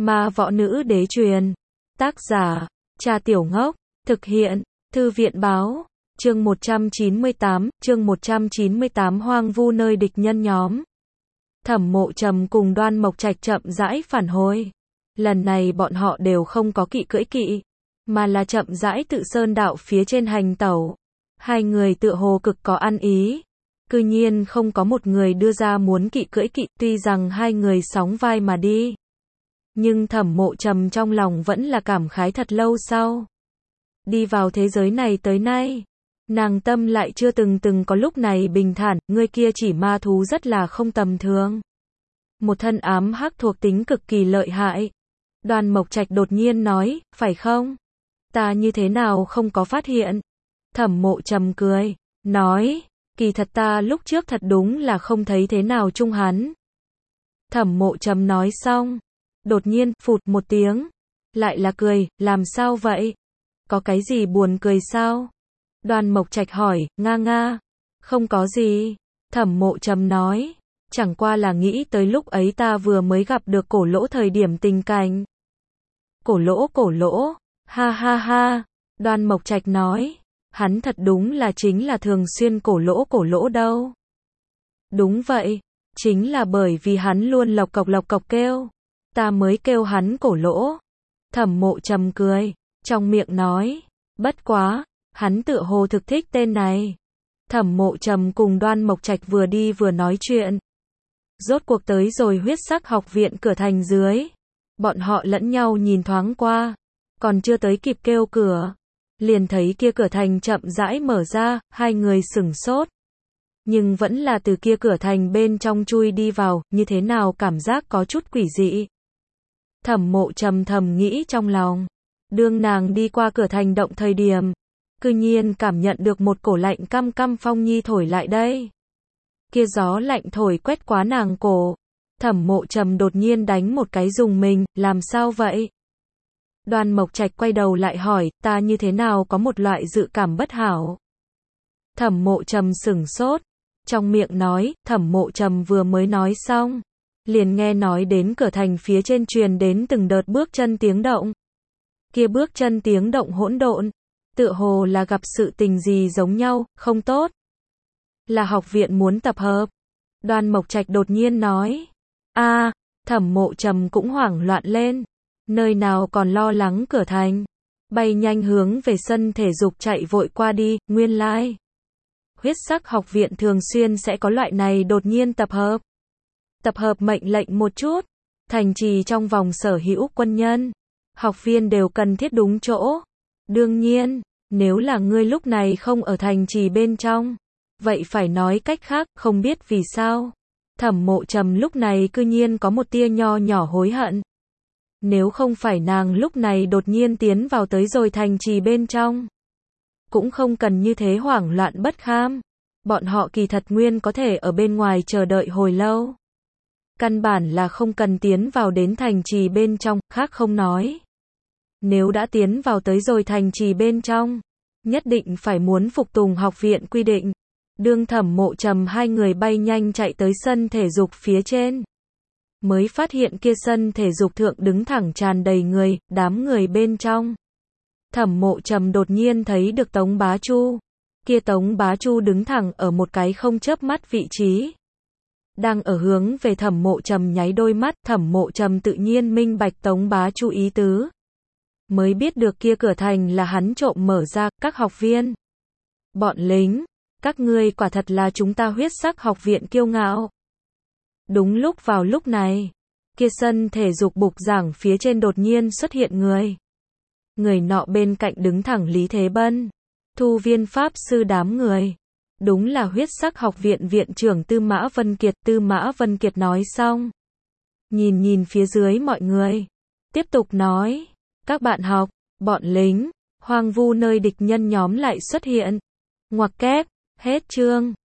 Ma võ nữ đế truyền. Tác giả, Trà Tiểu Ngốc. Thực hiện, Thư viện báo. Chương 198, hoang vu nơi địch nhân nhóm. Thẩm Mộ Trầm cùng Đoan Mộc Trạch chậm rãi phản hồi. Lần này bọn họ đều không có cưỡi kỵ, mà là chậm rãi tự sơn đạo phía trên hành tẩu. Hai người tựa hồ cực có ăn ý. Cư nhiên không có một người đưa ra muốn cưỡi kỵ, tuy rằng hai người sóng vai mà đi. Nhưng Thẩm Mộ Trầm trong lòng vẫn là cảm khái thật lâu sau. Đi vào thế giới này tới nay, nàng tâm lại chưa từng có lúc này bình thản, người kia chỉ ma thú rất là không tầm thường. Một thân ám hắc thuộc tính cực kỳ lợi hại. Đoan Mộc Trạch đột nhiên nói, phải không? Ta như thế nào không có phát hiện? Thẩm Mộ Trầm cười, nói, kỳ thật ta lúc trước thật đúng là không thấy thế nào chung hắn. Thẩm Mộ Trầm nói xong, đột nhiên, phụt một tiếng, lại là cười, làm sao vậy? Có cái gì buồn cười sao? Đoan Mộc Trạch hỏi, nga, không có gì. Thẩm Mộ Trầm nói, chẳng qua là nghĩ tới lúc ấy ta vừa mới gặp được Cổ Lỗ thời điểm tình cảnh. Cổ Lỗ, ha ha. Đoan Mộc Trạch nói, hắn thật đúng là chính là thường xuyên cổ lỗ đâu. Đúng vậy, chính là bởi vì hắn luôn lộc cộc kêu, ta mới kêu hắn Cổ Lỗ. Thẩm Mộ Trầm cười, trong miệng nói, bất quá, hắn tựa hồ thực thích tên này. Thẩm Mộ Trầm cùng Đoan Mộc Trạch vừa đi vừa nói chuyện. Rốt cuộc tới rồi Huyết Sắc học viện cửa thành dưới. Bọn họ lẫn nhau nhìn thoáng qua, còn chưa tới kịp kêu cửa, liền thấy kia cửa thành chậm rãi mở ra, hai người sửng sốt. Nhưng vẫn là từ kia cửa thành bên trong chui đi vào, như thế nào cảm giác có chút quỷ dị. Thẩm Mộ Trầm thầm nghĩ trong lòng, đương nàng đi qua cửa thành động thời điểm, cư nhiên cảm nhận được một cổ lạnh căm phong nhi thổi lại đây. Kia gió lạnh thổi quét quá nàng cổ. Thẩm Mộ Trầm đột nhiên đánh một cái dùng mình, làm sao vậy? Đoan Mộc Trạch quay đầu lại hỏi, ta như thế nào có một loại dự cảm bất hảo? Thẩm Mộ Trầm sửng sốt, trong miệng nói, Thẩm Mộ Trầm vừa mới nói xong, liền nghe nói đến cửa thành phía trên truyền đến từng đợt bước chân tiếng động. Kia bước chân tiếng động hỗn độn, tựa hồ là gặp sự tình gì giống nhau, không tốt. Là học viện muốn tập hợp. Đoan Mộc Trạch đột nhiên nói. Thẩm Mộ Trầm cũng hoảng loạn lên. Nơi nào còn lo lắng cửa thành. Bay nhanh hướng về sân thể dục chạy vội qua đi, nguyên lai. Huyết Sắc học viện thường xuyên sẽ có loại này đột nhiên tập hợp. Tập hợp mệnh lệnh một chút. Thành trì trong vòng sở hữu quân nhân. Học viên đều cần thiết đúng chỗ. Đương nhiên, nếu là ngươi lúc này không ở thành trì bên trong, vậy phải nói cách khác, không biết vì sao. Thẩm Mộ Trầm lúc này cư nhiên có một tia nho nhỏ hối hận. Nếu không phải nàng lúc này đột nhiên tiến vào tới rồi thành trì bên trong, cũng không cần như thế hoảng loạn bất kham. Bọn họ kỳ thật nguyên có thể ở bên ngoài chờ đợi hồi lâu. Căn bản là không cần tiến vào đến thành trì bên trong, khác không nói. Nếu đã tiến vào tới rồi thành trì bên trong, nhất định phải muốn phục tùng học viện quy định. Đương Thẩm Mộ Trầm hai người bay nhanh chạy tới sân thể dục phía trên, mới phát hiện kia sân thể dục thượng đứng thẳng tràn đầy người, đám người bên trong. Thẩm Mộ Trầm đột nhiên thấy được Tống Bá Chu. Kia Tống Bá Chu đứng thẳng ở một cái không chớp mắt vị trí, đang ở hướng về Thẩm Mộ Trầm nháy đôi mắt. Thẩm Mộ Trầm tự nhiên minh bạch Tống Bá Chu ý tứ, mới biết được kia cửa thành là hắn trộm mở ra. Các học viên, bọn lính, các ngươi quả thật là chúng ta Huyết Sắc học viện kiêu ngạo. Đúng lúc vào lúc này, kia sân thể dục bục giảng phía trên đột nhiên xuất hiện người. Người nọ bên cạnh đứng thẳng Lý Thế Bân, Thu Viên pháp sư đám người. Đúng là Huyết Sắc học viện viện trưởng Tư Mã Vân Kiệt. Tư Mã Vân Kiệt nói xong, nhìn phía dưới mọi người, tiếp tục nói, các bạn học, bọn lính, hoang vu nơi địch nhân nhóm lại xuất hiện. Ngoặc kép, hết chương.